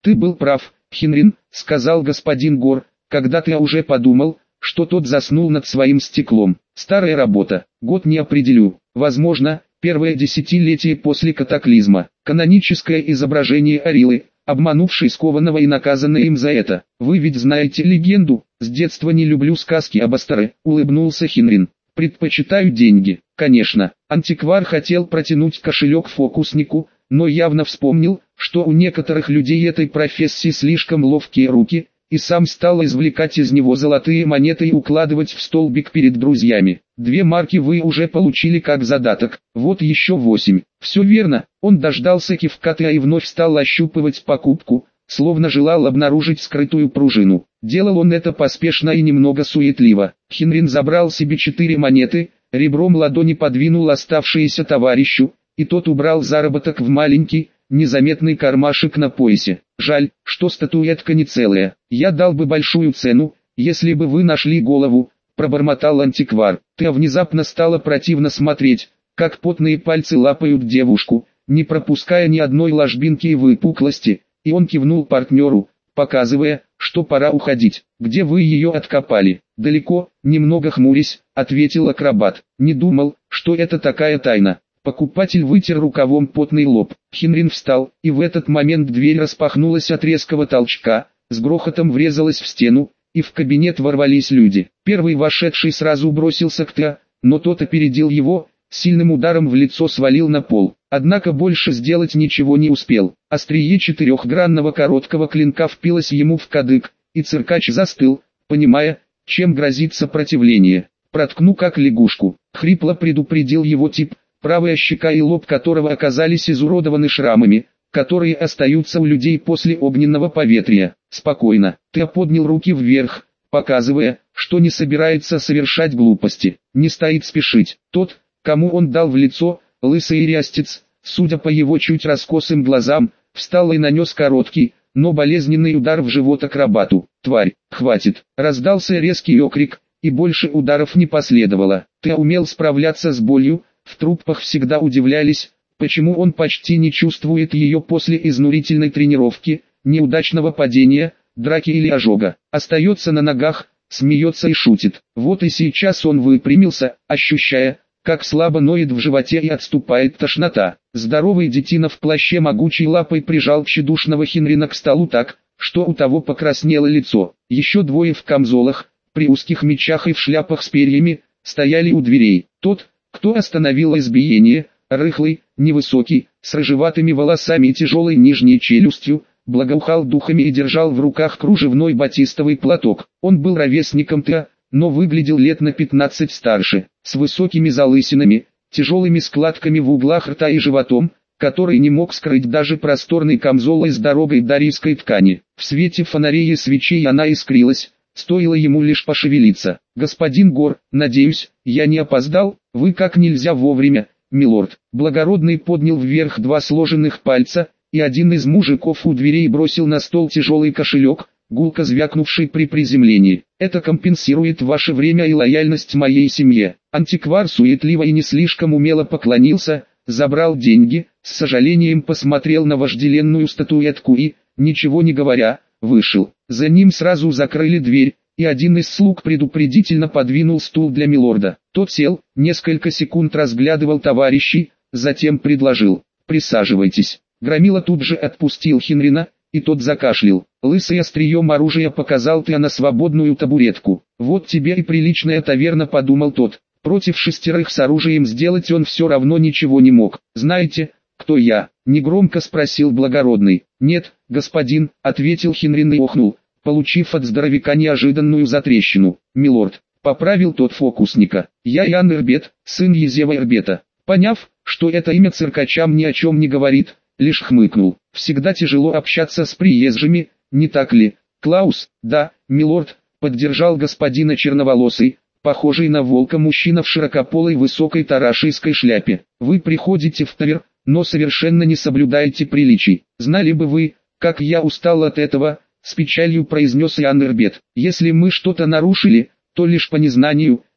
Ты был прав, Хенрин, сказал господин Гор, когда ты уже подумал, что тот заснул над своим стеклом. Старая работа, год не определю, возможно, первое десятилетие после катаклизма. Каноническое изображение Арилы, обманувшей скованного и наказанной им за это. Вы ведь знаете легенду, с детства не люблю сказки об Астаре, улыбнулся Хенрин. Предпочитаю деньги, конечно. Антиквар хотел протянуть кошелек фокуснику, но явно вспомнил, что у некоторых людей этой профессии слишком ловкие руки, и сам стал извлекать из него золотые монеты и укладывать в столбик перед друзьями. 2 марки вы уже получили как задаток, вот еще 8. Все верно, он дождался кивка Теа и вновь стал ощупывать покупку, словно желал обнаружить скрытую пружину. Делал он это поспешно и немного суетливо. Хенрин забрал себе 4 монеты, ребром ладони подвинул оставшиеся товарищу, и тот убрал заработок в маленький, незаметный кармашек на поясе. Жаль, что статуэтка не целая. Я дал бы большую цену, если бы вы нашли голову, пробормотал антиквар. Теа внезапно стало противно смотреть, как потные пальцы лапают девушку, не пропуская ни одной ложбинки и выпуклости, и он кивнул партнеру, показывая, что пора уходить. Где вы ее откопали? Далеко, немного хмурясь, ответил акробат. Не думал, что это такая тайна. Покупатель вытер рукавом потный лоб. Хенрин встал, и в этот момент дверь распахнулась от резкого толчка, с грохотом врезалась в стену, и в кабинет ворвались люди. Первый вошедший сразу бросился к Теа, но тот опередил его, сильным ударом в лицо свалил на пол. Однако больше сделать ничего не успел. Острие 4-гранного короткого клинка впилось ему в кадык, и циркач застыл, понимая, чем грозит сопротивление. «Проткну как лягушку», — хрипло предупредил его тип, правая щека и лоб которого оказались изуродованы шрамами, которые остаются у людей после огненного поветрия. «Спокойно». Теа поднял руки вверх, показывая, что не собирается совершать глупости. Не стоит спешить. Тот, кому он дал в лицо, лысый рястец, судя по его чуть раскосым глазам, встал и нанес короткий, но болезненный удар в живот акробату. «Тварь, хватит!» Раздался резкий окрик, и больше ударов не последовало. Теа умел справляться с болью, в труппах всегда удивлялись, почему он почти не чувствует ее после изнурительной тренировки, неудачного падения, драки или ожога. Остается на ногах, смеется и шутит. Вот и сейчас он выпрямился, ощущая, как слабо ноет в животе и отступает тошнота. Здоровый детина в плаще могучей лапой прижал тщедушного Хенрина к столу так, что у того покраснело лицо. Еще 2 в камзолах, при узких мечах и в шляпах с перьями, стояли у дверей. Тот, кто остановил избиение, рыхлый, невысокий, с рыжеватыми волосами и тяжелой нижней челюстью, благоухал духами и держал в руках кружевной батистовый платок. Он был ровесником Теа, но выглядел лет на 15 старше, с высокими залысинами, тяжелыми складками в углах рта и животом, который не мог скрыть даже просторный камзол из дорогой дарийской ткани. В свете фонарей и свечей она искрилась, стоило ему лишь пошевелиться. «Господин Гор, надеюсь, я не опоздал, вы как нельзя вовремя, милорд». Благородный поднял вверх 2 сложенных пальца, и один из мужиков у дверей бросил на стол тяжелый кошелек, гулко звякнувший при приземлении. «Это компенсирует ваше время и лояльность моей семье». Антиквар суетливо и не слишком умело поклонился, забрал деньги, с сожалением посмотрел на вожделенную статуэтку и, ничего не говоря, вышел. За ним сразу закрыли дверь, и один из слуг предупредительно подвинул стул для милорда. Тот сел, несколько секунд разглядывал товарищей, затем предложил: «Присаживайтесь». Громила тут же отпустил Хенрина, и тот закашлял. Лысый острием оружия показал Теа на свободную табуретку. «Вот тебе и приличная таверна», — подумал тот. Против 6 с оружием сделать он все равно ничего не мог. «Знаете, кто я?» — негромко спросил благородный. «Нет, господин», — ответил Хенрин и охнул, получив от здоровяка неожиданную затрещину. «Милорд», — поправил тот фокусника, — «я Иоанн Эрбет, сын Езева Эрбета». Поняв, что это имя циркачам ни о чем не говорит, лишь хмыкнул. «Всегда тяжело общаться с приезжими, не так ли, Клаус?» «Да, милорд», — поддержал господина черноволосый, похожий на волка мужчина в широкополой высокой тарашийской шляпе. «Вы приходите в тавер, но совершенно не соблюдаете приличий. Знали бы вы, как я устал от этого», — с печалью произнес Иоанн Эрбет. «Если мы что-то нарушили, то лишь по незнанию», —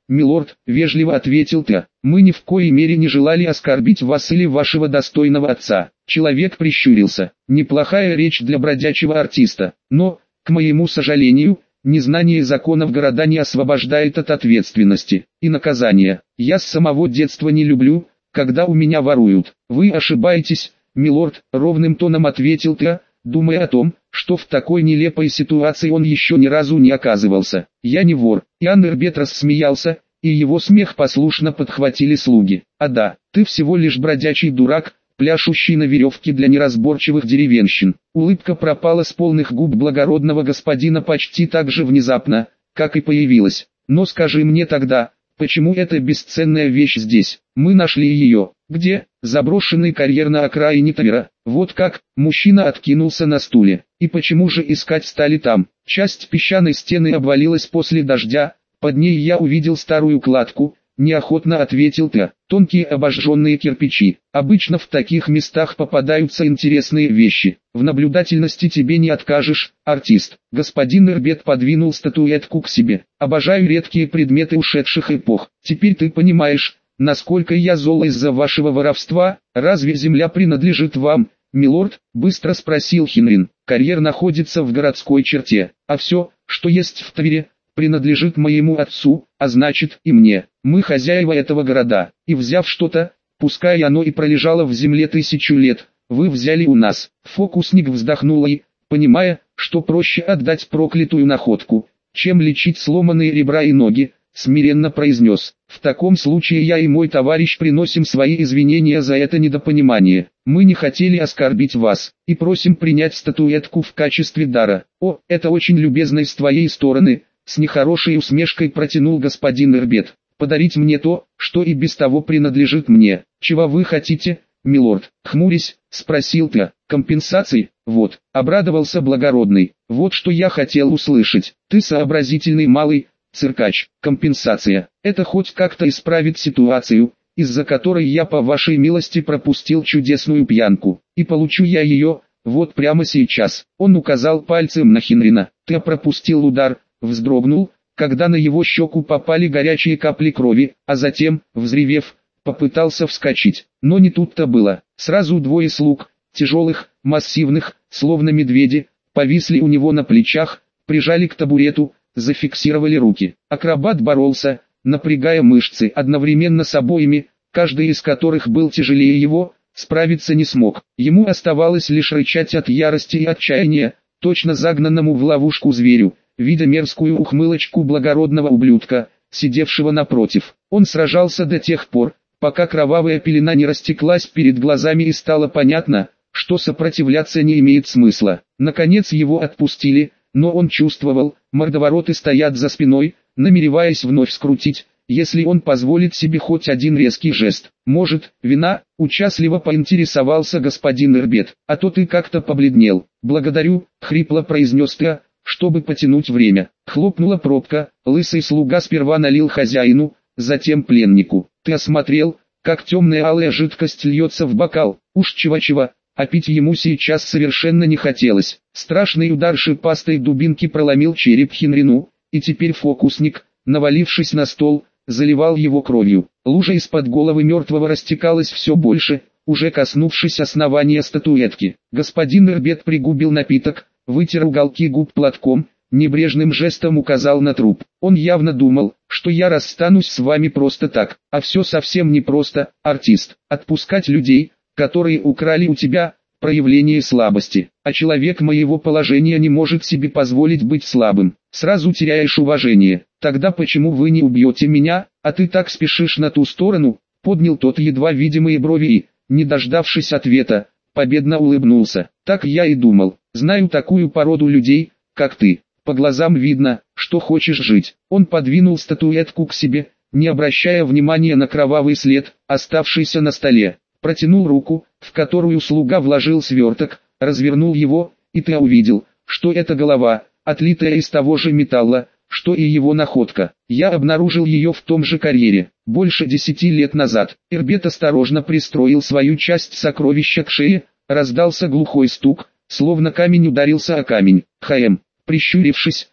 милорд», — вежливо ответил Т. «Мы ни в коей мере не желали оскорбить вас или вашего достойного отца». Человек прищурился. Неплохая речь для бродячего артиста, но, к моему сожалению, незнание законов города не освобождает от ответственности и наказания. Я с самого детства не люблю, когда у меня воруют. Вы ошибаетесь, милорд, ровным тоном ответил Т, думая о том, что в такой нелепой ситуации он еще ни разу не оказывался. Я не вор. Иоанн Эрбет рассмеялся, и его смех послушно подхватили слуги. А да, ты всего лишь бродячий дурак, пляшущий на веревке для неразборчивых деревенщин. Улыбка пропала с полных губ благородного господина почти так же внезапно, как и появилась. Но скажи мне тогда, почему эта бесценная вещь здесь? Мы нашли ее. Где? Заброшенный карьер на окраине Тавера. Вот как? Мужчина откинулся на стуле. И почему же искать стали там? Часть песчаной стены обвалилась после дождя, под ней я увидел старую кладку. Неохотно ответил Т. Тонкие обожженные кирпичи. Обычно в таких местах попадаются интересные вещи. В наблюдательности тебе не откажешь, артист. Господин Эрбет подвинул статуэтку к себе. Обожаю редкие предметы ушедших эпох. Теперь ты понимаешь, насколько я зол из-за вашего воровства. Разве земля принадлежит вам, милорд? Быстро спросил Хенрин. Карьер находится в городской черте, а все, что есть в Тавере, принадлежит моему отцу, а значит и мне. Мы хозяева этого города, и взяв что-то, пускай оно и пролежало в земле 1000 лет, вы взяли у нас. Фокусник вздохнул и, понимая, что проще отдать проклятую находку, чем лечить сломанные ребра и ноги, смиренно произнес: «В таком случае я и мой товарищ приносим свои извинения за это недопонимание. Мы не хотели оскорбить вас, и просим принять статуэтку в качестве дара». «О, это очень любезно с твоей стороны», — с нехорошей усмешкой протянул господин Эрбет. «Подарить мне то, что и без того принадлежит мне. Чего вы хотите, милорд?» Хмурясь, спросил Т. «Компенсации?» «Вот», — обрадовался благородный. «Вот что я хотел услышать. Ты сообразительный малый циркач. Компенсация. Это хоть как-то исправит ситуацию, из-за которой я по вашей милости пропустил чудесную пьянку. И получу я ее, вот прямо сейчас». Он указал пальцем на Хенрина. Т. пропустил удар, вздрогнул, когда на его щеку попали горячие капли крови, а затем, взревев, попытался вскочить. Но не тут-то было. Сразу двое слуг, тяжелых, массивных, словно медведи, повисли у него на плечах, прижали к табурету, зафиксировали руки. Акробат боролся, напрягая мышцы одновременно с обоими, каждый из которых был тяжелее его, справиться не смог. Ему оставалось лишь рычать от ярости и отчаяния, точно загнанному в ловушку зверю, видя мерзкую ухмылочку благородного ублюдка, сидевшего напротив. Он сражался до тех пор, пока кровавая пелена не растеклась перед глазами и стало понятно, что сопротивляться не имеет смысла. Наконец его отпустили, но он чувствовал, мордовороты стоят за спиной, намереваясь вновь скрутить, если он позволит себе хоть один резкий жест. «Может, вина?» – участливо поинтересовался господин Эрбет. «А то ты как-то побледнел». «Благодарю», – хрипло произнес Т, чтобы потянуть время. Хлопнула пробка, лысый слуга сперва налил хозяину, затем пленнику. «Ты осмотрел, как темная алая жидкость льется в бокал?» Уж чего-чего, а пить ему сейчас совершенно не хотелось. Страшный удар шипастой дубинки проломил череп Хенрину, и теперь фокусник, навалившись на стол, заливал его кровью. Лужа из-под головы мертвого растекалась все больше, уже коснувшись основания статуэтки. Господин Эрбет пригубил напиток, вытер уголки губ платком, небрежным жестом указал на труп. Он явно думал, что я расстанусь с вами просто так, а все совсем не просто, артист. Отпускать людей, которые украли у тебя, проявление слабости, а человек моего положения не может себе позволить быть слабым. Сразу теряешь уважение. Тогда почему вы не убьете меня, а ты так спешишь на ту сторону? Поднял тот едва видимые брови и, не дождавшись ответа, победно улыбнулся. Так я и думал. Знаю такую породу людей, как ты. По глазам видно, что хочешь жить. Он подвинул статуэтку к себе, не обращая внимания на кровавый след, оставшийся на столе. Протянул руку, в которую слуга вложил сверток, развернул его, и ты увидел, что это голова, отлитая из того же металла, что и его находка. Я обнаружил ее в том же карьере, больше 10 лет назад. Эрбет осторожно пристроил свою часть сокровища к шее, раздался глухой стук, словно камень ударился о камень. Прищурившись,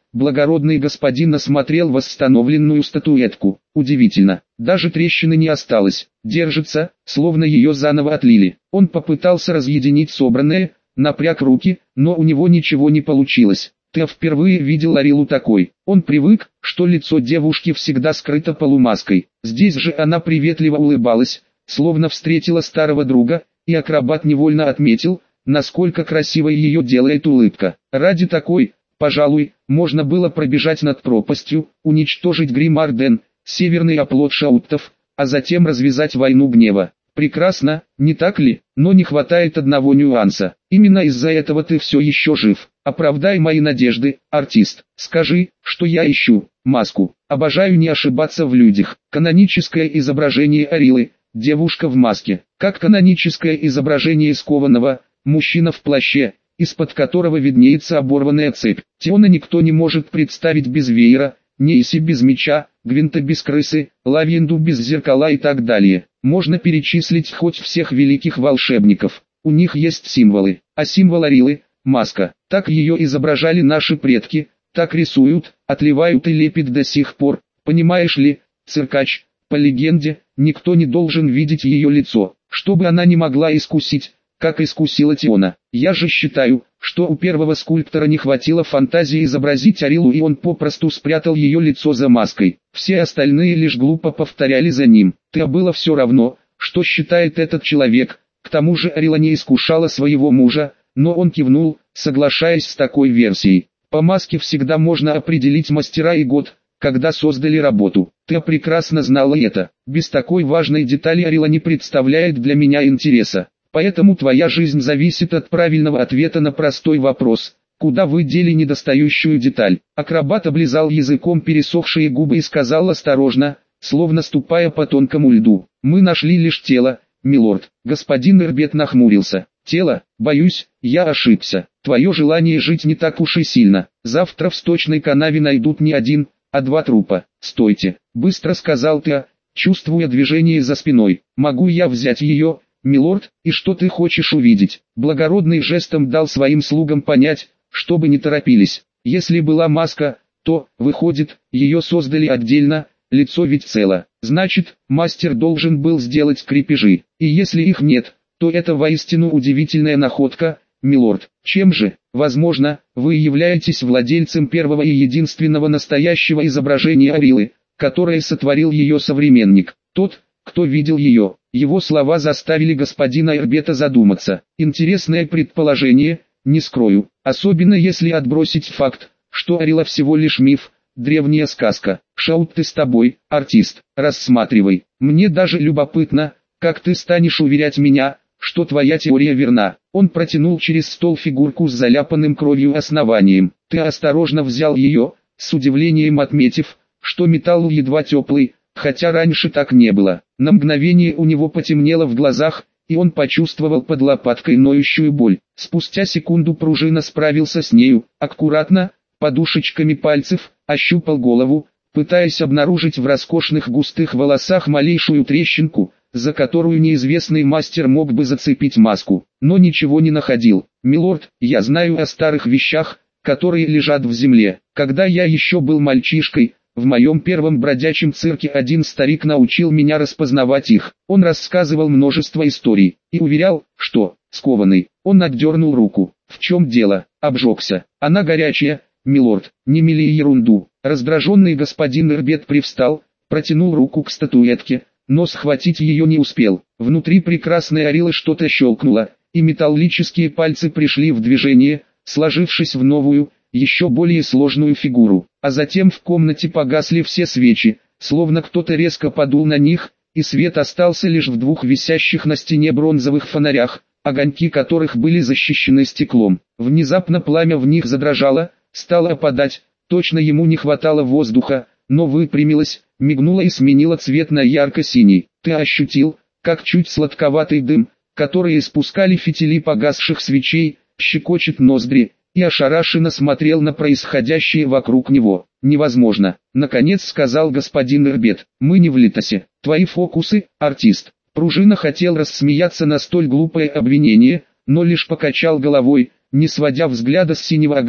Благородный господин осмотрел восстановленную статуэтку. Удивительно, даже трещины не осталось, держится, словно ее заново отлили. Он попытался разъединить собранное, напряг руки, но у него ничего не получилось. Ты впервые видел Арилу такой. Он привык, что лицо девушки всегда скрыто полумаской. Здесь же она приветливо улыбалась, словно встретила старого друга, и акробат невольно отметил, насколько красивой ее делает улыбка. Ради такой, пожалуй, можно было пробежать над пропастью, уничтожить Грим-Арден, северный оплот шауттов, а затем развязать войну гнева. Прекрасно, не так ли? Но не хватает одного нюанса. Именно из-за этого ты все еще жив. Оправдай мои надежды, артист. Скажи, что я ищу. Маску. Обожаю не ошибаться в людях. Каноническое изображение Арилы. Девушка в маске. Как каноническое изображение скованного, мужчина в плаще, из-под которого виднеется оборванная цепь. Теона никто не может представить без веера, Нейси без меча, Гвинта без крысы, Лавенду без зеркала и так далее. Можно перечислить хоть всех великих волшебников. У них есть символы, а символ Арилы – маска. Так ее изображали наши предки, так рисуют, отливают и лепят до сих пор. Понимаешь ли, циркач, по легенде, никто не должен видеть ее лицо, чтобы она не могла искусить, как искусила Теона. Я же считаю, что у первого скульптора не хватило фантазии изобразить Арилу, и он попросту спрятал ее лицо за маской. Все остальные лишь глупо повторяли за ним. Было все равно, что считает этот человек. К тому же Арила не искушала своего мужа, но он кивнул, соглашаясь с такой версией. По маске всегда можно определить мастера и год, когда создали работу. Ты прекрасно знала это. Без такой важной детали Арила не представляет для меня интереса. Поэтому твоя жизнь зависит от правильного ответа на простой вопрос. Куда вы дели недостающую деталь? Акробат облизал языком пересохшие губы и сказал осторожно, словно ступая по тонкому льду. Мы нашли лишь тело, милорд. Господин Эрбет нахмурился. Тело? Боюсь, я ошибся. Твое желание жить не так уж и сильно. Завтра в сточной канаве найдут не один, а два трупа. Стойте, быстро сказал ты, чувствуя движение за спиной. Могу я взять ее? Милорд, и что ты хочешь увидеть? Благородный жестом дал своим слугам понять, чтобы не торопились. Если была маска, то, выходит, ее создали отдельно, лицо ведь цело. Значит, мастер должен был сделать крепежи. И если их нет, то это воистину удивительная находка, милорд. Чем же? Возможно, вы являетесь владельцем первого и единственного настоящего изображения Арилы, которое сотворил ее современник. Тот, кто видел ее. Его слова заставили господина Эрбета задуматься. Интересное предположение, не скрою, особенно если отбросить факт, что Арила всего лишь миф, древняя сказка. Шаут, ты с тобой, артист, рассматривай. Мне даже любопытно, как ты станешь уверять меня, что твоя теория верна. Он протянул через стол фигурку с заляпанным кровью основанием. Ты осторожно взял ее, с удивлением отметив, что металл едва теплый, хотя раньше так не было. На мгновение у него потемнело в глазах, и он почувствовал под лопаткой ноющую боль. Спустя секунду пружина справился с нею, аккуратно, подушечками пальцев, ощупал голову, пытаясь обнаружить в роскошных густых волосах малейшую трещинку, за которую неизвестный мастер мог бы зацепить маску, но ничего не находил. «Милорд, я знаю о старых вещах, которые лежат в земле. Когда я еще был мальчишкой, в моем первом бродячем цирке один старик научил меня распознавать их. Он рассказывал множество историй и уверял, что, скованный, он отдернул руку. В чем дело? Обжегся. Она горячая, милорд, не мели ерунду». Раздраженный господин Эрбет привстал, протянул руку к статуэтке, но схватить ее не успел. Внутри прекрасной Арилы что-то щелкнуло, и металлические пальцы пришли в движение, сложившись в новую, еще более сложную фигуру. А затем в комнате погасли все свечи, словно кто-то резко подул на них, и свет остался лишь в двух висящих на стене бронзовых фонарях, огоньки которых были защищены стеклом. Внезапно пламя в них задрожало, стало опадать, точно ему не хватало воздуха, но выпрямилось, мигнуло и сменило цвет на ярко-синий. Ты ощутил, как чуть сладковатый дым, который испускали фитили погасших свечей, щекочет ноздри, и ошарашенно смотрел на происходящее вокруг него. «Невозможно», — наконец сказал господин Эрбет. «Мы не в Литосе. Твои фокусы, артист». Пружина хотел рассмеяться на столь глупое обвинение, но лишь покачал головой, не сводя взгляда с синего огня,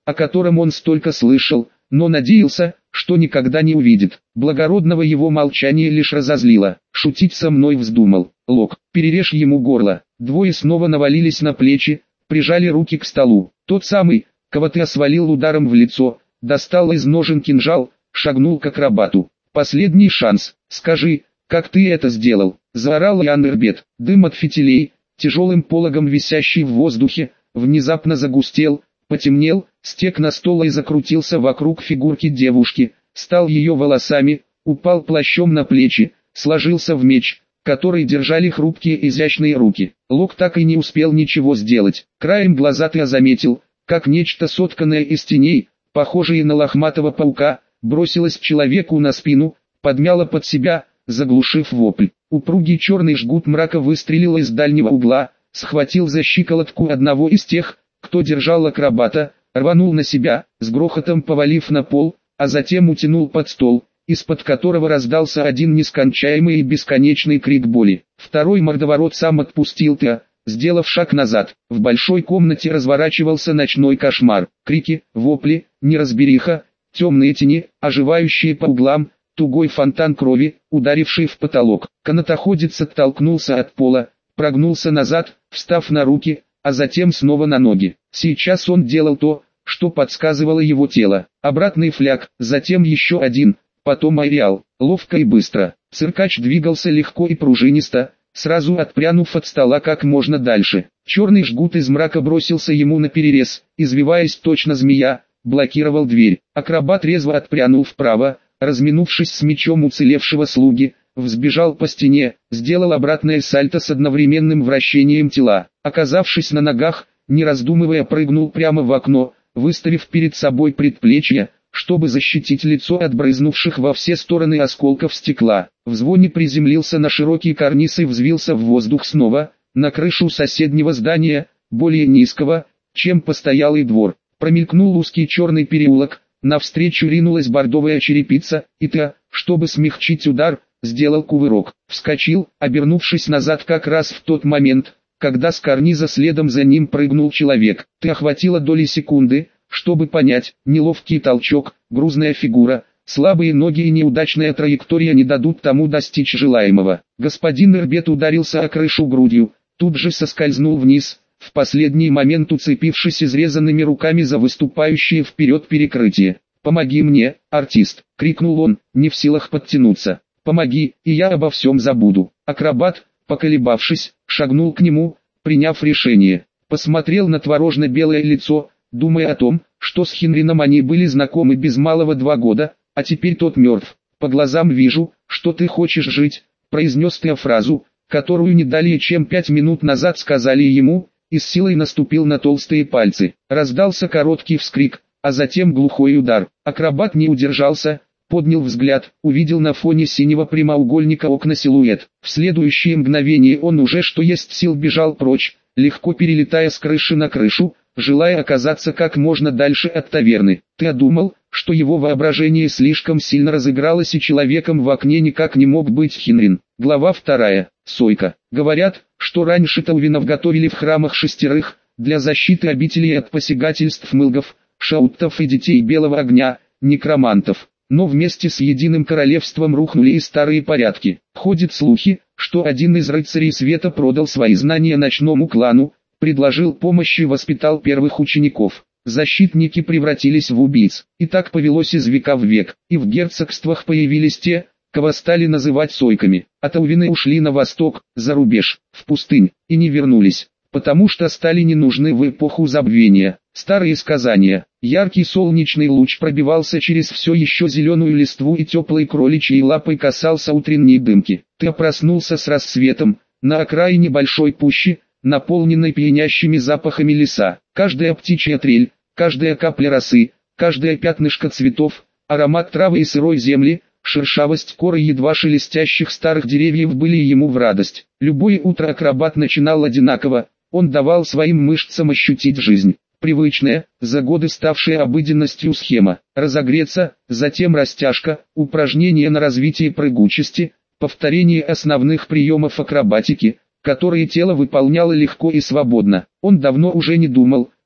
о котором он столько слышал, но надеялся, что никогда не увидит. Благородного его молчание лишь разозлило. Шутить со мной вздумал. Лок, перережь ему горло. Двое снова навалились на плечи, прижали руки к столу. Тот самый, кого ты освалил ударом в лицо, достал из ножен кинжал, шагнул к акробату. Последний шанс. Скажи, как ты это сделал? Заорал Ян Ирбет. Дым от фитилей, тяжелым пологом висящий в воздухе, внезапно загустел, потемнел, стек на стол и закрутился вокруг фигурки девушки, стал ее волосами, упал плащом на плечи, сложился в меч, который держали хрупкие изящные руки. Лок так и не успел ничего сделать. Краем глаза ты заметил, как нечто сотканное из теней, похожее на лохматого паука, бросилось человеку на спину, подмяло под себя, заглушив вопль. Упругий черный жгут мрака выстрелил из дальнего угла, схватил за щиколотку одного из тех, кто держал акробата, рванул на себя, с грохотом повалив на пол, а затем утянул под стол, из-под которого раздался один нескончаемый и бесконечный крик боли. Второй мордоворот сам отпустил Теа, сделав шаг назад. В большой комнате разворачивался ночной кошмар. Крики, вопли, неразбериха, темные тени, оживающие по углам, тугой фонтан крови, ударивший в потолок. Канатоходец оттолкнулся от пола, прогнулся назад, встав на руки, а затем снова на ноги. Сейчас он делал то, что подсказывало его тело. Обратный фляг, затем еще один, потом ареал. Ловко и быстро. Циркач двигался легко и пружинисто, сразу отпрянув от стола как можно дальше. Черный жгут из мрака бросился ему наперерез, извиваясь точно змея, блокировал дверь. Акробат резво отпрянул вправо, разминувшись с мечом уцелевшего слуги, взбежал по стене, сделал обратное сальто с одновременным вращением тела. Оказавшись на ногах, не раздумывая прыгнул прямо в окно, выставив перед собой предплечье, чтобы защитить лицо от брызнувших во все стороны осколков стекла. В звоне приземлился на широкий карниз и взвился в воздух снова, на крышу соседнего здания, более низкого, чем постоялый двор. Промелькнул узкий черный переулок, навстречу ринулась бордовая черепица, и Теа, чтобы смягчить удар, сделал кувырок. Вскочил, обернувшись назад как раз в тот момент, когда с карниза следом за ним прыгнул человек. Теа охватило доли секунды, чтобы понять, неловкий толчок, грузная фигура, слабые ноги и неудачная траектория не дадут тому достичь желаемого. Господин Ирбет ударился о крышу грудью, тут же соскользнул вниз, в последний момент уцепившись изрезанными руками за выступающее вперед перекрытие. «Помоги мне, артист!» — крикнул он, не в силах подтянуться. «Помоги, и я обо всем забуду». Акробат, поколебавшись, шагнул к нему, приняв решение. Посмотрел на творожно-белое лицо, думая о том, что с Хенрином они были знакомы без малого 2 года, а теперь тот мертв. «По глазам вижу, что ты хочешь жить», — произнес Теа фразу, которую не далее чем 5 минут назад сказали ему, и с силой наступил на толстые пальцы. Раздался короткий вскрик, а затем глухой удар. Акробат не удержался, поднял взгляд, увидел на фоне синего прямоугольника окна силуэт. В следующее мгновение он уже что есть сил бежал прочь, легко перелетая с крыши на крышу, желая оказаться как можно дальше от таверны. Теа думал, что его воображение слишком сильно разыгралось и человеком в окне никак не мог быть Хенрин. Глава 2. Сойка. Говорят, что раньше таувинов готовили в храмах 6 для защиты обителей от посягательств мылгов, шауттов и детей белого огня, некромантов. Но вместе с единым королевством рухнули и старые порядки. Ходят слухи, что один из рыцарей света продал свои знания ночному клану, предложил помощь и воспитал первых учеников. Защитники превратились в убийц. И так повелось из века в век. И в герцогствах появились те, кого стали называть сойками. А таувины ушли на восток, за рубеж, в пустынь, и не вернулись, потому что стали не нужны в эпоху забвения. Старые сказания. Яркий солнечный луч пробивался через все еще зеленую листву и теплой кроличьей лапой касался утренней дымки. Ты проснулся с рассветом, на окраине большой пущи, наполненной пьянящими запахами леса. Каждая птичья трель, каждая капля росы, каждое пятнышко цветов, аромат травы и сырой земли, шершавость коры едва шелестящих старых деревьев были ему в радость. Любое утро акробат начинал одинаково, он давал своим мышцам ощутить жизнь. Привычная, за годы ставшая обыденностью схема. Разогреться, затем растяжка, упражнения на развитие прыгучести, повторение основных приемов акробатики, которые тело выполняло легко и свободно. Он давно уже не думал,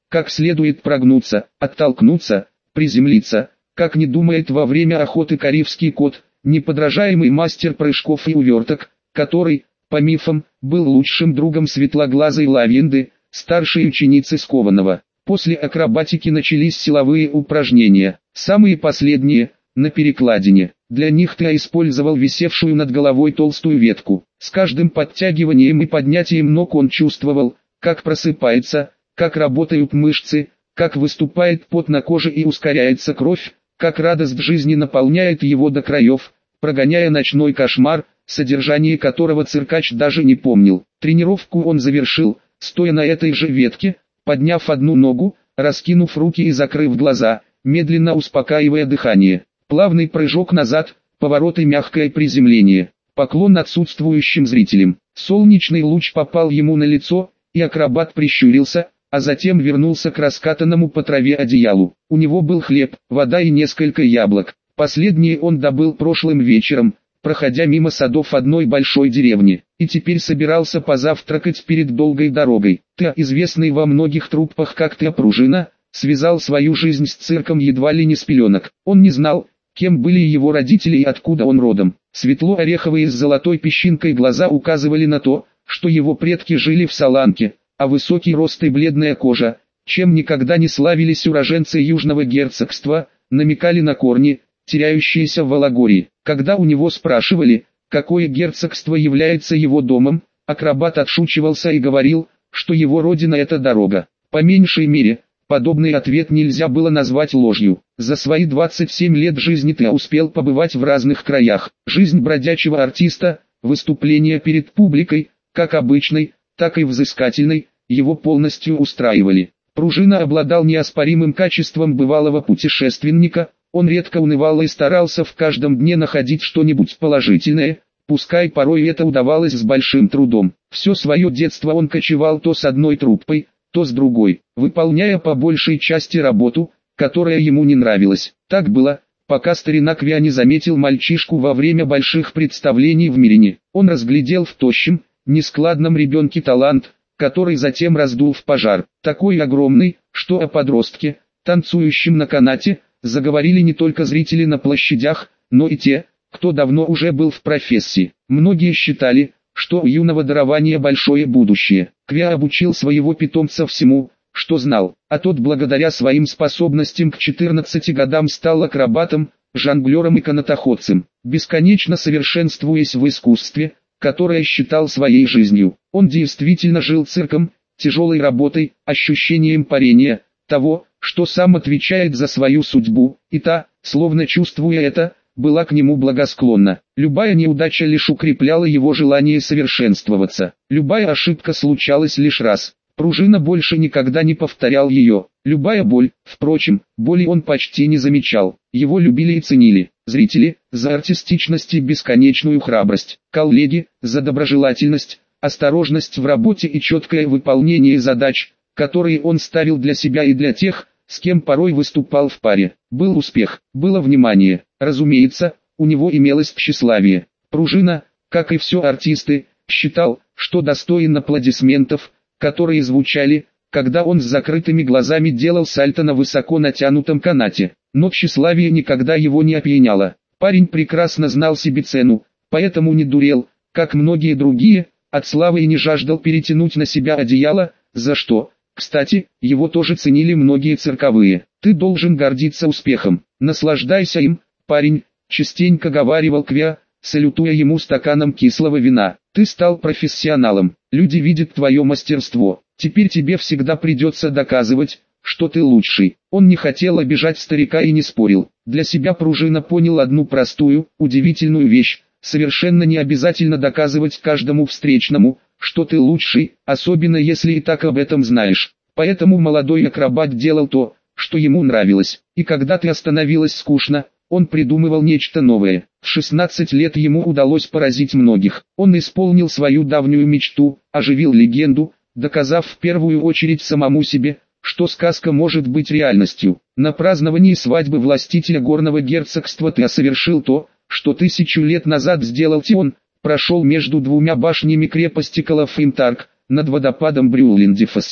как следует прогнуться, оттолкнуться, приземлиться, как не думает во время охоты карибский кот, неподражаемый мастер прыжков и уверток, который, по мифам, был лучшим другом светлоглазой Лавенды, старшей ученицы Скованного. После акробатики начались силовые упражнения, самые последние, на перекладине. Для них Тео использовал висевшую над головой толстую ветку. С каждым подтягиванием и поднятием ног он чувствовал, как просыпается, как работают мышцы, как выступает пот на коже и ускоряется кровь, как радость жизни наполняет его до краев, прогоняя ночной кошмар, содержание которого циркач даже не помнил. Тренировку он завершил, стоя на этой же ветке, подняв одну ногу, раскинув руки и закрыв глаза, медленно успокаивая дыхание. Плавный прыжок назад, поворот и мягкое приземление. Поклон отсутствующим зрителям. Солнечный луч попал ему на лицо, и акробат прищурился, а затем вернулся к раскатанному по траве одеялу. У него был хлеб, вода и несколько яблок. Последние он добыл прошлым вечером, проходя мимо садов одной большой деревни, и теперь собирался позавтракать перед долгой дорогой. Тео, известный во многих труппах как Тео Пружина, связал свою жизнь с цирком едва ли не с пеленок. Он не знал, кем были его родители и откуда он родом. Светло-ореховые с золотой песчинкой глаза указывали на то, что его предки жили в Саланке, а высокий рост и бледная кожа, чем никогда не славились уроженцы Южного герцогства, намекали на корни, теряющиеся в Вологории. Когда у него спрашивали, какое герцогство является его домом, акробат отшучивался и говорил, что его родина это дорога. По меньшей мере, подобный ответ нельзя было назвать ложью. За свои 27 лет жизни Тео успел побывать в разных краях. Жизнь бродячего артиста, выступления перед публикой, как обычной, так и взыскательной, его полностью устраивали. Пружина обладал неоспоримым качеством бывалого путешественника, он редко унывал и старался в каждом дне находить что-нибудь положительное, пускай порой это удавалось с большим трудом. Все свое детство он кочевал то с одной труппой, то с другой, выполняя по большей части работу, которая ему не нравилась. Так было, пока старина Квя не заметил мальчишку во время больших представлений в Мирине. Он разглядел в тощем, нескладном ребенке талант, который затем раздул в пожар. Такой огромный, что о подростке, танцующем на канате, заговорили не только зрители на площадях, но и те, кто давно уже был в профессии. Многие считали, что у юного дарования большое будущее. Квя обучил своего питомца всему, что знал, а тот благодаря своим способностям к 14 годам стал акробатом, жонглером и канатоходцем, бесконечно совершенствуясь в искусстве, которое считал своей жизнью. Он действительно жил цирком, тяжелой работой, ощущением парения, того, что сам отвечает за свою судьбу, и та, словно чувствуя это, была к нему благосклонна. Любая неудача лишь укрепляла его желание совершенствоваться. Любая ошибка случалась лишь раз. Пружина больше никогда не повторял ее. Любая боль, впрочем, боли он почти не замечал. Его любили и ценили зрители за артистичность и бесконечную храбрость, коллеги за доброжелательность, осторожность в работе и четкое выполнение задач, которые он ставил для себя и для тех, с кем порой выступал в паре. Был успех, было внимание. Разумеется, у него имелось тщеславие. Пружина, как и все артисты, считал, что достоин аплодисментов, которые звучали, когда он с закрытыми глазами делал сальто на высоко натянутом канате. Но тщеславие никогда его не опьяняло. Парень прекрасно знал себе цену, поэтому не дурел, как многие другие, от славы и не жаждал перетянуть на себя одеяло, за что, кстати, его тоже ценили многие цирковые. «Ты должен гордиться успехом, наслаждайся им, парень», частенько говаривал Квя, салютуя ему стаканом кислого вина. «Ты стал профессионалом, люди видят твое мастерство, теперь тебе всегда придется доказывать, что ты лучший». Он не хотел обижать старика и не спорил. Для себя Пружина понял одну простую, удивительную вещь: совершенно не обязательно доказывать каждому встречному, что ты лучший, особенно если и так об этом знаешь. Поэтому молодой акробат делал то, что ему нравилось. И когда ты остановилась скучно, он придумывал нечто новое. В 16 лет ему удалось поразить многих. Он исполнил свою давнюю мечту, оживил легенду, доказав в первую очередь самому себе, что сказка может быть реальностью. На праздновании свадьбы властителя горного герцогства ты совершил то, что 1000 лет назад сделал Тион, прошел между двумя башнями крепости Калафимтарк, над водопадом Брюллиндифассин.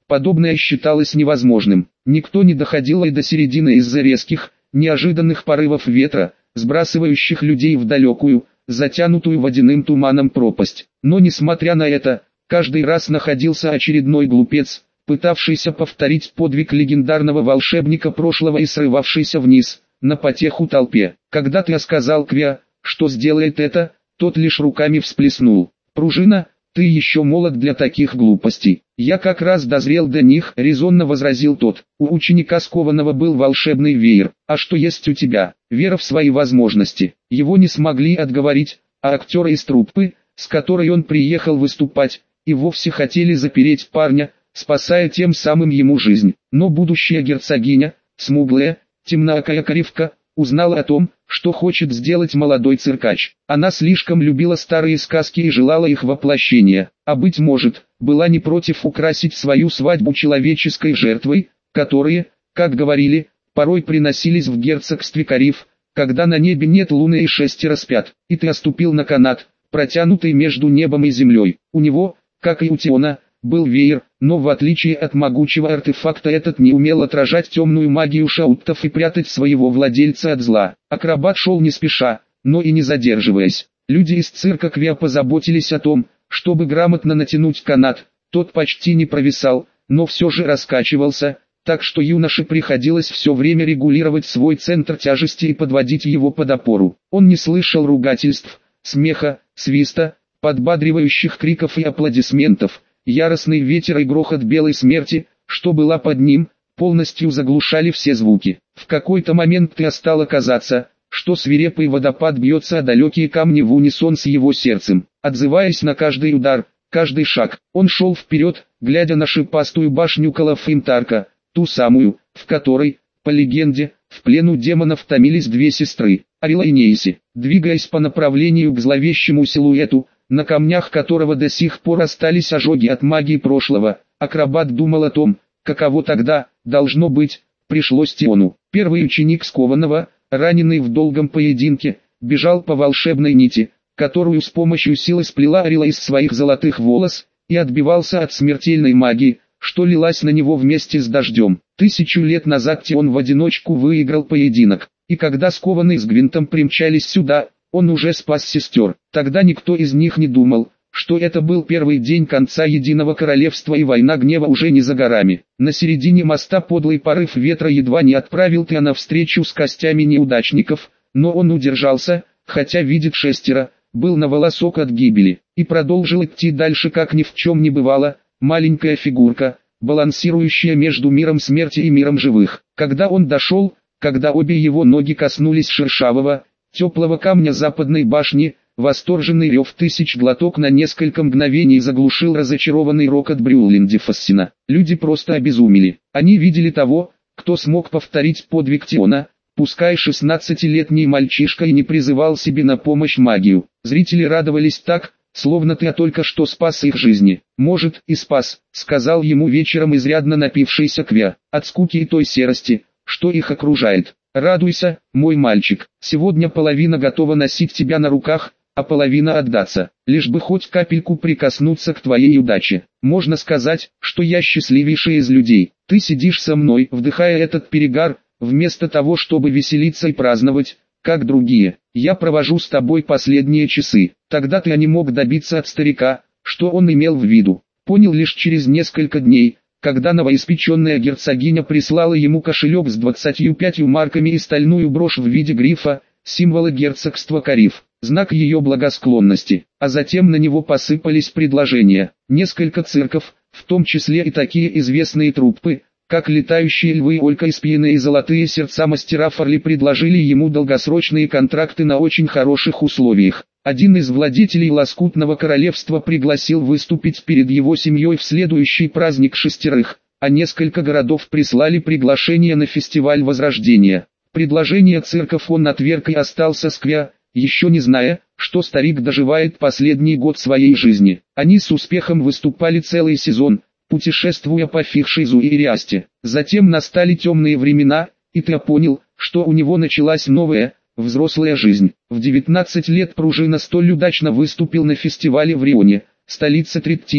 Подобное считалось невозможным. Никто не доходил и до середины из-за резких, неожиданных порывов ветра, сбрасывающих людей в далекую, затянутую водяным туманом пропасть. Но несмотря на это, каждый раз находился очередной глупец, пытавшийся повторить подвиг легендарного волшебника прошлого и срывавшийся вниз, на потеху толпе. Когда ты сказал Квя, что сделает это, тот лишь руками всплеснул. «Пружина, ты еще молод для таких глупостей». «Я как раз дозрел до них», — резонно возразил тот. «У ученика скованного был волшебный веер, а что есть у тебя?» Вера в свои возможности. Его не смогли отговорить, а актеры из труппы, с которой он приехал выступать, и вовсе хотели запереть парня, спасая тем самым ему жизнь. Но будущая герцогиня, смуглая, темноокая коревка, узнала о том, что хочет сделать молодой циркач. Она слишком любила старые сказки и желала их воплощения, а быть может, была не против украсить свою свадьбу человеческой жертвой, которые, как говорили, порой приносились в герцогстве Кариф, когда на небе нет луны и 6 спят. И ты оступил на канат, протянутый между небом и землей. У него, как и у Тиона, был веер, но в отличие от могучего артефакта этот не умел отражать темную магию шауттов и прятать своего владельца от зла. Акробат шел не спеша, но и не задерживаясь. Люди из цирка Квя позаботились о том, чтобы грамотно натянуть канат. Тот почти не провисал, но все же раскачивался, так что юноше приходилось все время регулировать свой центр тяжести и подводить его под опору. Он не слышал ругательств, смеха, свиста, подбадривающих криков и аплодисментов. Яростный ветер и грохот белой смерти, что была под ним, полностью заглушали все звуки. В какой-то момент ты стало казаться, что свирепый водопад бьется о далекие камни в унисон с его сердцем. Отзываясь на каждый удар, каждый шаг, он шел вперед, глядя на шипастую башню Калафимтарка, ту самую, в которой, по легенде, в плену демонов томились две сестры, Арила и Нейси. Двигаясь по направлению к зловещему силуэту, на камнях которого до сих пор остались ожоги от магии прошлого, акробат думал о том, каково тогда, должно быть, пришлось Тиону. Первый ученик скованного, раненый в долгом поединке, бежал по волшебной нити, которую с помощью силы сплела Арила из своих золотых волос, и отбивался от смертельной магии, что лилась на него вместе с дождем. 1000 лет назад Тион в одиночку выиграл поединок, и когда скованный с Гвинтом примчались сюда, он уже спас сестер. Тогда никто из них не думал, что это был первый день конца Единого Королевства и война гнева уже не за горами. На середине моста подлый порыв ветра едва не отправил Тиона встречу с костями неудачников, но он удержался, хотя видит шестеро, был на волосок от гибели, и продолжил идти дальше как ни в чем не бывало, маленькая фигурка, балансирующая между миром смерти и миром живых. Когда он дошел, когда обе его ноги коснулись шершавого, теплого камня западной башни, восторженный рев тысяч глоток на несколько мгновений заглушил разочарованный рокот Брюллиндифассина. Люди просто обезумели. Они видели того, кто смог повторить подвиг Тиона, пускай 16-летний мальчишка и не призывал себе на помощь магию. Зрители радовались так, словно ты только что спас их жизни. «Может, и спас», — сказал ему вечером изрядно напившийся Квя, от скуки и той серости, что их окружает. «Радуйся, мой мальчик, сегодня половина готова носить тебя на руках, а половина отдаться, лишь бы хоть капельку прикоснуться к твоей удаче. Можно сказать, что я счастливейший из людей. Ты сидишь со мной, вдыхая этот перегар, вместо того, чтобы веселиться и праздновать, как другие. Я провожу с тобой последние часы». Тогда ты не мог добиться от старика, что он имел в виду. Понял лишь через несколько дней, когда новоиспеченная герцогиня прислала ему кошелек с 25 марками и стальную брошь в виде грифа, символа герцогства Кариф, знак ее благосклонности. А затем на него посыпались предложения. Несколько цирков, в том числе и такие известные труппы, как «Летающие львы», «Олька из Пьены» и «Золотые сердца» мастера Фарли предложили ему долгосрочные контракты на очень хороших условиях. Один из владетелей Лоскутного королевства пригласил выступить перед его семьей в следующий праздник шестерых, а несколько городов прислали приглашение на фестиваль Возрождения. Предложение цирков он отверг и остался с Квя, еще не зная, что старик доживает последний год своей жизни. Они с успехом выступали целый сезон, путешествуя по Фихшизу и Ириасте. Затем настали темные времена, и Квя понял, что у него началась новая, взрослая жизнь. В 19 лет Пружина столь удачно выступил на фестивале в Рионе, столице Треттини,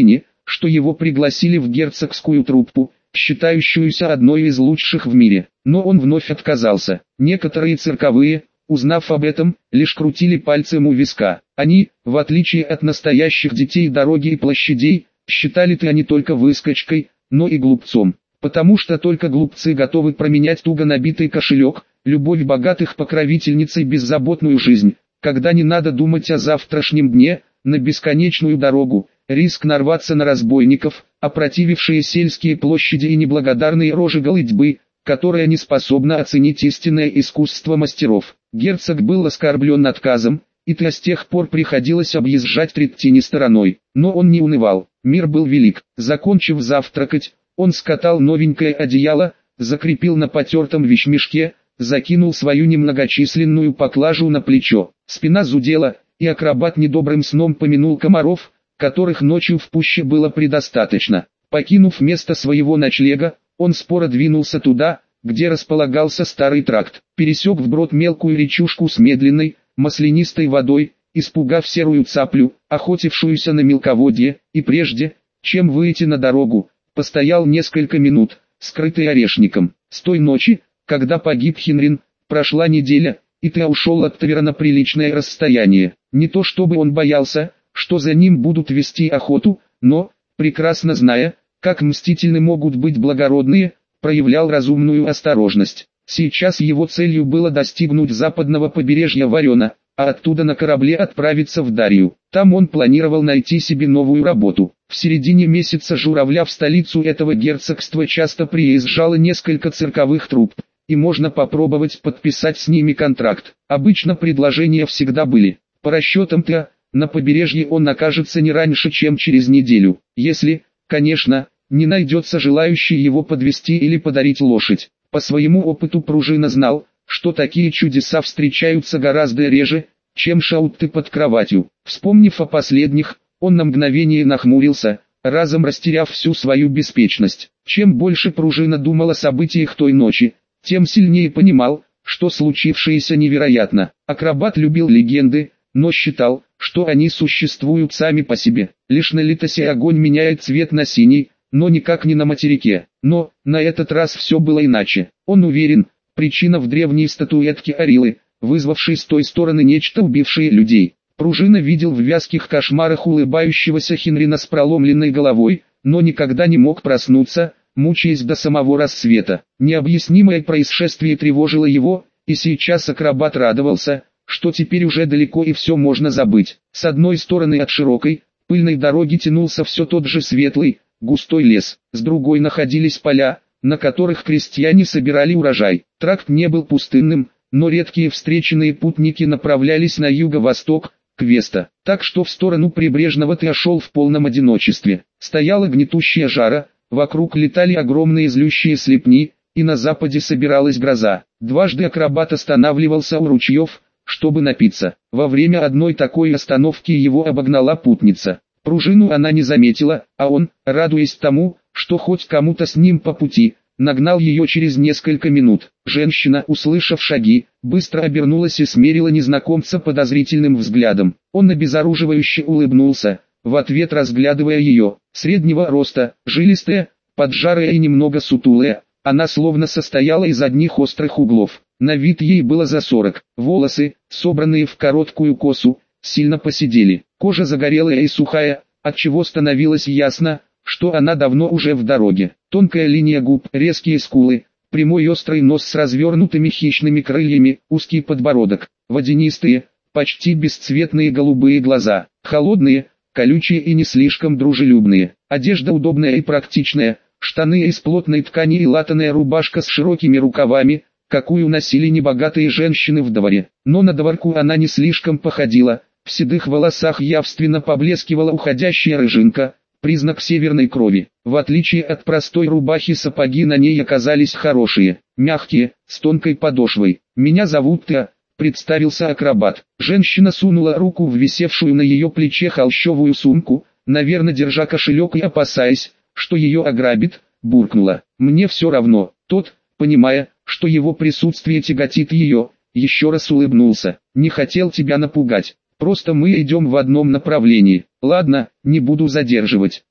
что его пригласили в герцогскую труппу, считающуюся одной из лучших в мире. Но он вновь отказался. Некоторые цирковые, узнав об этом, лишь крутили пальцем у виска. Они, в отличие от настоящих детей дороги и площадей, считали ты не только выскочкой, но и глупцом. Потому что только глупцы готовы променять туго набитый кошелек, любовь богатых покровительницей беззаботную жизнь, когда не надо думать о завтрашнем дне, на бесконечную дорогу, риск нарваться на разбойников, опротивившие сельские площади и неблагодарные рожи голытьбы, которая не способна оценить истинное искусство мастеров. Герцог был оскорблен отказом, и с тех пор приходилось объезжать Треттини стороной. Но он не унывал, мир был велик. Закончив завтракать, он скатал новенькое одеяло, закрепил на потертом вещмешке, закинул свою немногочисленную поклажу на плечо. Спина зудела, и акробат недобрым сном помянул комаров, которых ночью в пуще было предостаточно. Покинув место своего ночлега, он споро двинулся туда, где располагался старый тракт, пересек вброд мелкую речушку с медленной, маслянистой водой, испугав серую цаплю, охотившуюся на мелководье, и прежде, чем выйти на дорогу, постоял несколько минут, скрытый орешником. С той ночи, когда погиб Хенрин, прошла неделя, и ты ушел от Тавера на приличное расстояние. Не то чтобы он боялся, что за ним будут вести охоту, но, прекрасно зная, как мстительны могут быть благородные, проявлял разумную осторожность. Сейчас его целью было достигнуть западного побережья Варена, а оттуда на корабле отправиться в Дарью. Там он планировал найти себе новую работу. В середине месяца журавля в столицу этого герцогства часто приезжало несколько цирковых трупп, и можно попробовать подписать с ними контракт. Обычно предложения всегда были. По расчетам на побережье он окажется не раньше, чем через неделю, если, конечно, не найдется желающий его подвести или подарить лошадь. По своему опыту Пружина знал, что такие чудеса встречаются гораздо реже, чем шауты под кроватью. Вспомнив о последних, он на мгновение нахмурился, разом растеряв всю свою беспечность. Чем больше Пружина думал о событиях той ночи, тем сильнее понимал, что случившееся невероятно. Акробат любил легенды, но считал, что они существуют сами по себе. Лишь на Литосе огонь меняет цвет на синий, но никак не на материке. Но, на этот раз все было иначе. Он уверен, причина в древней статуэтке Арилы, вызвавшей с той стороны нечто, убившее людей. Пружина видел в вязких кошмарах улыбающегося Хенрина с проломленной головой, но никогда не мог проснуться, мучаясь до самого рассвета. Необъяснимое происшествие тревожило его, и сейчас акробат радовался, что теперь уже далеко и все можно забыть. С одной стороны от широкой, пыльной дороги тянулся все тот же светлый, густой лес, с другой находились поля, на которых крестьяне собирали урожай. Тракт не был пустынным, но редкие встреченные путники направлялись на юго-восток, к Веста, так что в сторону прибрежного ты шел в полном одиночестве. Стояла гнетущая жара, вокруг летали огромные злющие слепни, и на западе собиралась гроза. Дважды акробат останавливался у ручьев, чтобы напиться. Во время одной такой остановки его обогнала путница. Пружину она не заметила, а он, радуясь тому, что хоть кому-то с ним по пути, нагнал ее через несколько минут. Женщина, услышав шаги, быстро обернулась и смерила незнакомца подозрительным взглядом. Он обезоруживающе улыбнулся, в ответ разглядывая ее. Среднего роста, жилистая, поджарая и немного сутулая, она словно состояла из одних острых углов. На вид ей было за 40. Волосы, собранные в короткую косу, сильно поседели. Кожа загорелая и сухая, отчего становилось ясно, что она давно уже в дороге. Тонкая линия губ, резкие скулы, прямой острый нос с развернутыми хищными крыльями, узкий подбородок, водянистые, почти бесцветные голубые глаза, холодные, колючие и не слишком дружелюбные. Одежда удобная и практичная, штаны из плотной ткани и латаная рубашка с широкими рукавами, какую носили небогатые женщины в дворе. Но на дворку она не слишком походила, в седых волосах явственно поблескивала уходящая рыжинка, признак северной крови. В отличие от простой рубахи, сапоги на ней оказались хорошие, мягкие, с тонкой подошвой. «Меня зовут Теа», — представился акробат. Женщина сунула руку в висевшую на ее плече холщовую сумку, наверное держа кошелек и опасаясь, что ее ограбит, буркнула. «Мне все равно». Тот, понимая, что его присутствие тяготит ее, еще раз улыбнулся. «Не хотел тебя напугать. Просто мы идем в одном направлении. Ладно, не буду задерживать».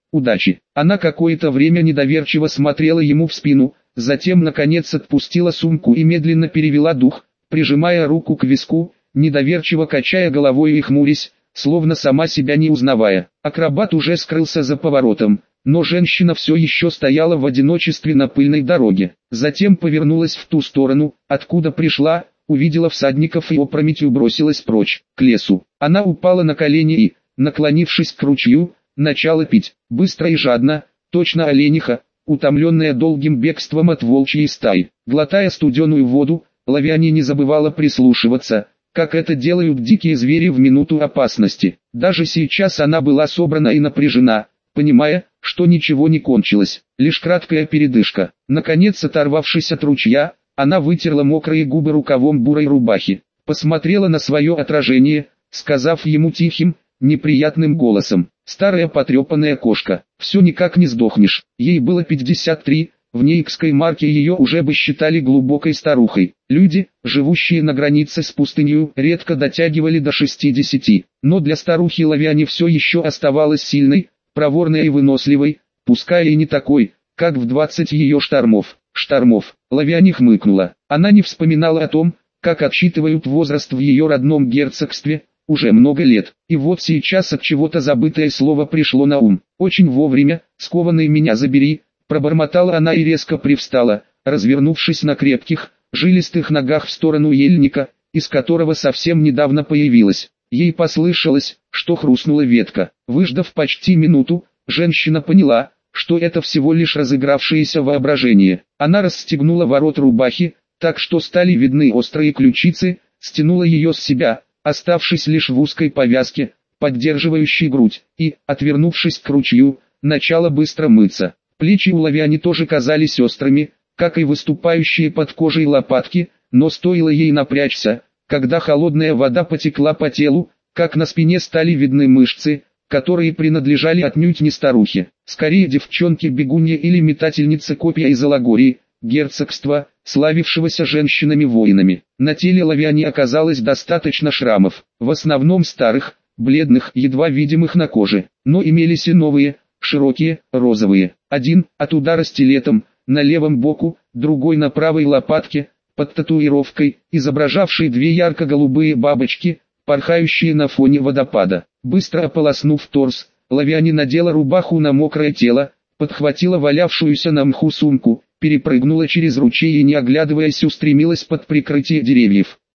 удачи. Она какое-то время недоверчиво смотрела ему в спину, затем наконец отпустила сумку и медленно перевела дух, прижимая руку к виску, недоверчиво качая головой и хмурясь, словно сама себя не узнавая. Акробат уже скрылся за поворотом, но женщина все еще стояла в одиночестве на пыльной дороге. Затем повернулась в ту сторону, откуда пришла, увидела всадников и опрометью бросилась прочь, к лесу. Она упала на колени и, наклонившись к ручью, начала пить, быстро и жадно, точно олениха, утомленная долгим бегством от волчьей стаи. Глотая студеную воду, Лавиане не забывала прислушиваться, как это делают дикие звери в минуту опасности. Даже сейчас она была собрана и напряжена, понимая, что ничего не кончилось, лишь краткая передышка. Наконец, оторвавшись от ручья, она вытерла мокрые губы рукавом бурой рубахи, посмотрела на свое отражение, сказав ему тихим, неприятным голосом: «Старая потрепанная кошка, все никак не сдохнешь». Ей было 53, в нейкской марке ее уже бы считали глубокой старухой. Люди, живущие на границе с пустынью, редко дотягивали до 60, но для старухи Лавиане все еще оставалась сильной, проворной и выносливой, пускай и не такой, как в 20 ее штормов. Лавиане хмыкнула. Она не вспоминала о том, как отсчитывают возраст в ее родном герцогстве, уже много лет. И вот сейчас от чего-то забытое слово пришло на ум. Очень вовремя, скованный меня забери, пробормотала она и резко привстала, развернувшись на крепких, жилистых ногах в сторону ельника, из которого совсем недавно появилась. Ей послышалось, что хрустнула ветка. Выждав почти минуту, женщина поняла, что это всего лишь разыгравшееся воображение. Она расстегнула ворот рубахи, так что стали видны острые ключицы, стянула ее с себя, оставшись лишь в узкой повязке, поддерживающей грудь, и, отвернувшись к ручью, начала быстро мыться. Плечи у Лавиане тоже казались острыми, как и выступающие под кожей лопатки, но стоило ей напрячься, когда холодная вода потекла по телу, как на спине стали видны мышцы, которые принадлежали отнюдь не старухе, скорее девчонке-бегунье или метательнице копья из Алагории, герцогства, славившегося женщинами-воинами. На теле Лавиане оказалось достаточно шрамов, в основном старых, бледных, едва видимых на коже, но имелись и новые, широкие, розовые. Один, от удара стилетом, на левом боку, другой на правой лопатке, под татуировкой, изображавшей две ярко-голубые бабочки, порхающие на фоне водопада. Быстро ополоснув торс, Лавиане надела рубаху на мокрое тело, подхватила валявшуюся на мху сумку, перепрыгнула через ручей и, не оглядываясь, устремилась под прикрытие деревьев.